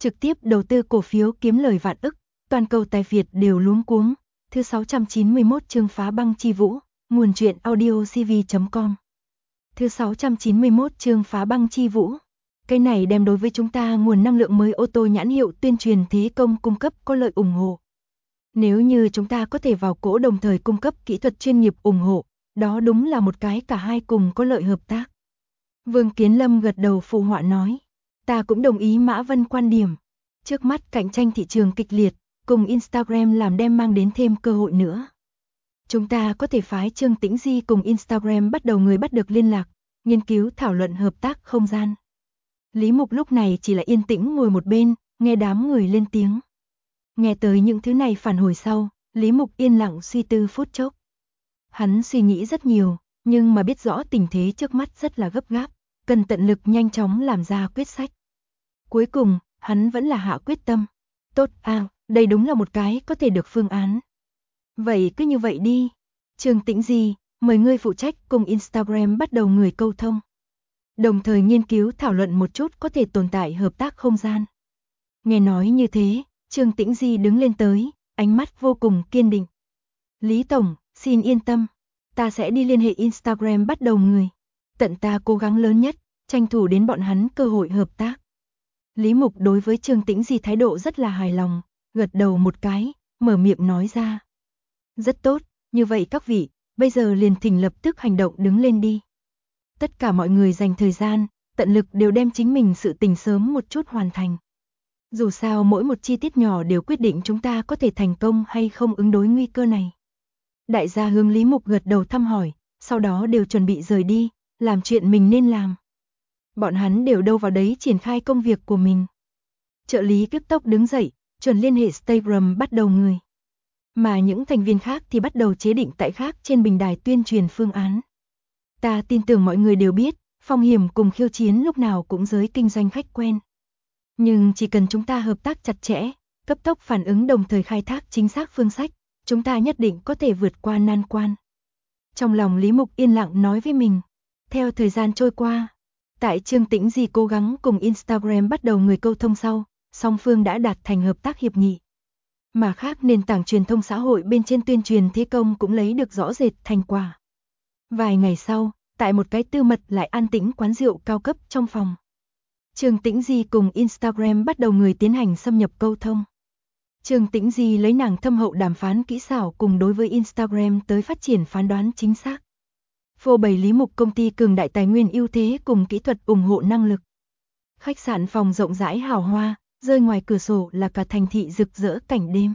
trực tiếp đầu tư cổ phiếu kiếm lời vạn ức, toàn cầu tài Việt đều luống cuống. Thứ 691 chương phá băng chi vũ, nguồn truyện audiocv.com. Thứ 691 chương phá băng chi vũ. Cái này đem đối với chúng ta nguồn năng lượng mới ô tô nhãn hiệu tuyên truyền thế công cung cấp có lợi ủng hộ. Nếu như chúng ta có thể vào cổ đồng thời cung cấp kỹ thuật chuyên nghiệp ủng hộ, đó đúng là một cái cả hai cùng có lợi hợp tác. Vương Kiến Lâm gật đầu phụ họa nói, ta cũng đồng ý Mã Vân quan điểm. Trước mắt cạnh tranh thị trường kịch liệt, cùng Instagram làm đem mang đến thêm cơ hội nữa. Chúng ta có thể phái Trương Tĩnh Di cùng Instagram bắt được liên lạc, nghiên cứu thảo luận hợp tác không gian. Lý Mục lúc này chỉ là yên tĩnh ngồi một bên, nghe đám người lên tiếng. Nghe tới những thứ này phản hồi sau, Lý Mục yên lặng suy tư phút chốc. Hắn suy nghĩ rất nhiều, nhưng mà biết rõ tình thế trước mắt rất là gấp gáp, cần tận lực nhanh chóng làm ra quyết sách. Cuối cùng, hắn vẫn là hạ quyết tâm. Tốt đây đúng là một cái có thể được phương án. Vậy cứ như vậy đi. Trương Tĩnh Di, mời ngươi phụ trách cùng Instagram bắt đầu người câu thông. Đồng thời nghiên cứu thảo luận một chút có thể tồn tại hợp tác không gian. Nghe nói như thế, Trương Tĩnh Di đứng lên tới, ánh mắt vô cùng kiên định. Lý Tổng, xin yên tâm, ta sẽ đi liên hệ Instagram bắt đầu người. Tận ta cố gắng lớn nhất, tranh thủ đến bọn hắn cơ hội hợp tác. Lý Mục đối với Trương Tĩnh Di thái độ rất là hài lòng, gật đầu một cái, mở miệng nói ra. Rất tốt, như vậy các vị, bây giờ liền thỉnh lập tức hành động đứng lên đi. Tất cả mọi người dành thời gian, tận lực đều đem chính mình sự tình sớm một chút hoàn thành. Dù sao mỗi một chi tiết nhỏ đều quyết định chúng ta có thể thành công hay không ứng đối nguy cơ này. Đại gia hướng Lý Mục gật đầu thăm hỏi, sau đó đều chuẩn bị rời đi, làm chuyện mình nên làm. Bọn hắn đều đâu vào đấy triển khai công việc của mình. Trợ lý cấp tốc đứng dậy, chuẩn liên hệ Instagram bắt đầu người. Mà những thành viên khác thì bắt đầu chế định tại khác trên bình đài tuyên truyền phương án. Ta tin tưởng mọi người đều biết, phong hiểm cùng khiêu chiến lúc nào cũng giới kinh doanh khách quen. Nhưng chỉ cần chúng ta hợp tác chặt chẽ, cấp tốc phản ứng đồng thời khai thác chính xác phương sách, chúng ta nhất định có thể vượt qua nan quan. Trong lòng Lý Mục yên lặng nói với mình. Theo thời gian trôi qua, tại Trương Tĩnh Di cố gắng cùng Instagram bắt đầu người câu thông sau, song phương đã đạt thành hợp tác hiệp nghị. Mà khác nền tảng truyền thông xã hội bên trên tuyên truyền thế công cũng lấy được rõ rệt thành quả. Vài ngày sau, tại một cái tư mật lại an tĩnh quán rượu cao cấp trong phòng, Trương Tĩnh Di cùng Instagram bắt đầu người tiến hành xâm nhập câu thông. Trương Tĩnh Di lấy nàng thâm hậu đàm phán kỹ xảo cùng đối với Instagram tới phát triển phán đoán chính xác. Phô bày Lý Mục công ty cường đại tài nguyên ưu thế cùng kỹ thuật ủng hộ năng lực. Khách sạn phòng rộng rãi hào hoa, rơi ngoài cửa sổ là cả thành thị rực rỡ cảnh đêm.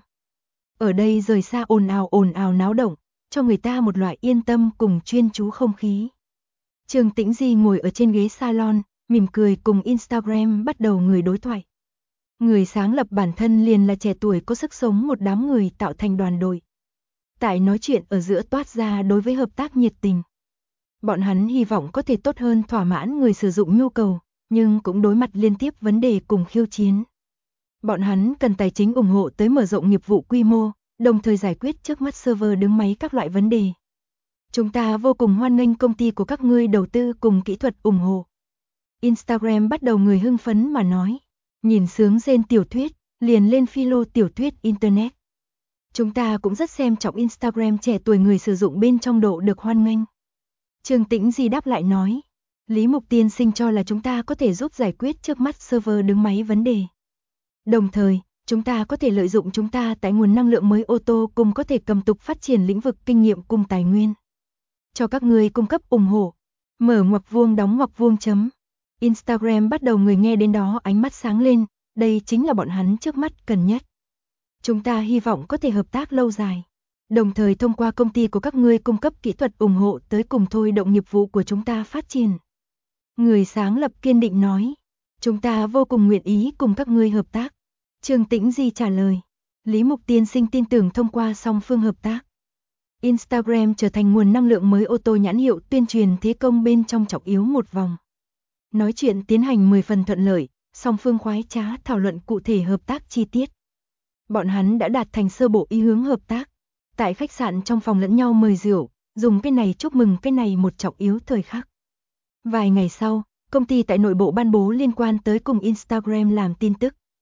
Ở đây rời xa ồn ào náo động, cho người ta một loại yên tâm cùng chuyên chú không khí. Trương Tĩnh Di ngồi ở trên ghế salon, mỉm cười cùng Instagram bắt đầu người đối thoại. Người sáng lập bản thân liền là trẻ tuổi có sức sống một đám người tạo thành đoàn đội. Tại nói chuyện ở giữa toát ra đối với hợp tác nhiệt tình. Bọn hắn hy vọng có thể tốt hơn thỏa mãn người sử dụng nhu cầu, nhưng cũng đối mặt liên tiếp vấn đề cùng khiêu chiến. Bọn hắn cần tài chính ủng hộ tới mở rộng nghiệp vụ quy mô, đồng thời giải quyết trước mắt server đứng máy các loại vấn đề. Chúng ta vô cùng hoan nghênh công ty của các ngươi đầu tư cùng kỹ thuật ủng hộ. Instagram bắt đầu người hưng phấn mà nói, nhìn sướng rên tiểu thuyết, liền lên philo tiểu thuyết Internet. Chúng ta cũng rất xem trọng Instagram trẻ tuổi người sử dụng bên trong độ được hoan nghênh. Trương Tĩnh Di đáp lại nói, Lý Mục tiên sinh cho là chúng ta có thể giúp giải quyết trước mắt server đứng máy vấn đề. Đồng thời, chúng ta có thể lợi dụng chúng ta tại nguồn năng lượng mới ô tô cùng có thể cầm tục phát triển lĩnh vực kinh nghiệm cùng tài nguyên. Cho các người cung cấp ủng hộ. Mở ngoặc vuông đóng ngoặc vuông chấm. Instagram bắt đầu người nghe đến đó ánh mắt sáng lên, đây chính là bọn hắn trước mắt cần nhất. Chúng ta hy vọng có thể hợp tác lâu dài. Đồng thời thông qua công ty của các ngươi cung cấp kỹ thuật ủng hộ tới cùng thôi động nghiệp vụ của chúng ta phát triển. Người sáng lập kiên định nói, chúng ta vô cùng nguyện ý cùng các ngươi hợp tác. Trương Tĩnh Di trả lời, Lý Mục tiên sinh tin tưởng thông qua song phương hợp tác. Instagram trở thành nguồn năng lượng mới ô tô nhãn hiệu tuyên truyền thế công bên trong trọng yếu một vòng. Nói chuyện tiến hành 10 phần thuận lợi, song phương khoái trá thảo luận cụ thể hợp tác chi tiết. Bọn hắn đã đạt thành sơ bộ ý hướng hợp tác. Tại khách sạn trong phòng lẫn nhau mời rượu, dùng cái này chúc mừng cái này một trọng yếu thời khắc. Vài ngày sau, công ty tại nội bộ ban bố liên quan tới cùng Instagram làm tin tức.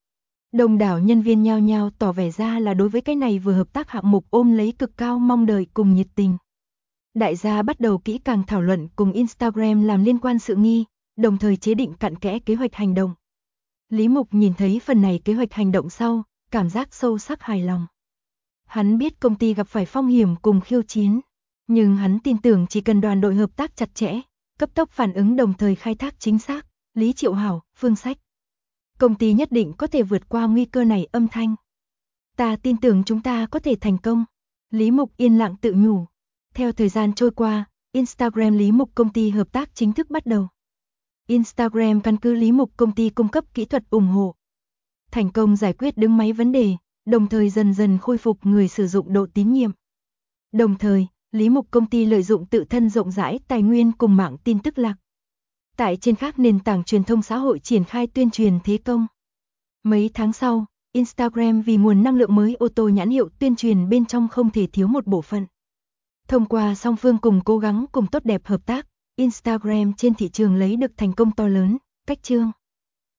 Đông đảo nhân viên nhao nhao tỏ vẻ ra là đối với cái này vừa hợp tác hạng mục ôm lấy cực cao mong đợi cùng nhiệt tình. Đại gia bắt đầu kỹ càng thảo luận cùng Instagram làm liên quan sự nghi, đồng thời chế định cặn kẽ kế hoạch hành động. Lý Mục nhìn thấy phần này kế hoạch hành động sau, cảm giác sâu sắc hài lòng. Hắn biết công ty gặp phải phong hiểm cùng khiêu chiến, nhưng hắn tin tưởng chỉ cần đoàn đội hợp tác chặt chẽ, cấp tốc phản ứng đồng thời khai thác chính xác, Lý Triệu Hảo, Phương Sách. Công ty nhất định có thể vượt qua nguy cơ này âm thanh. Ta tin tưởng chúng ta có thể thành công. Lý Mục yên lặng tự nhủ. Theo thời gian trôi qua, Instagram Lý Mục công ty hợp tác chính thức bắt đầu. Instagram căn cứ Lý Mục công ty cung cấp kỹ thuật ủng hộ. Thành công giải quyết đứng máy vấn đề, đồng thời dần dần khôi phục người sử dụng độ tín nhiệm. Đồng thời, Lý Mục công ty lợi dụng tự thân rộng rãi tài nguyên cùng mạng tin tức lạc. Tại trên các nền tảng truyền thông xã hội triển khai tuyên truyền thế công. Mấy tháng sau, Instagram vì nguồn năng lượng mới ô tô nhãn hiệu tuyên truyền bên trong không thể thiếu một bộ phận. Thông qua song phương cùng cố gắng cùng tốt đẹp hợp tác, Instagram trên thị trường lấy được thành công to lớn, cách chương.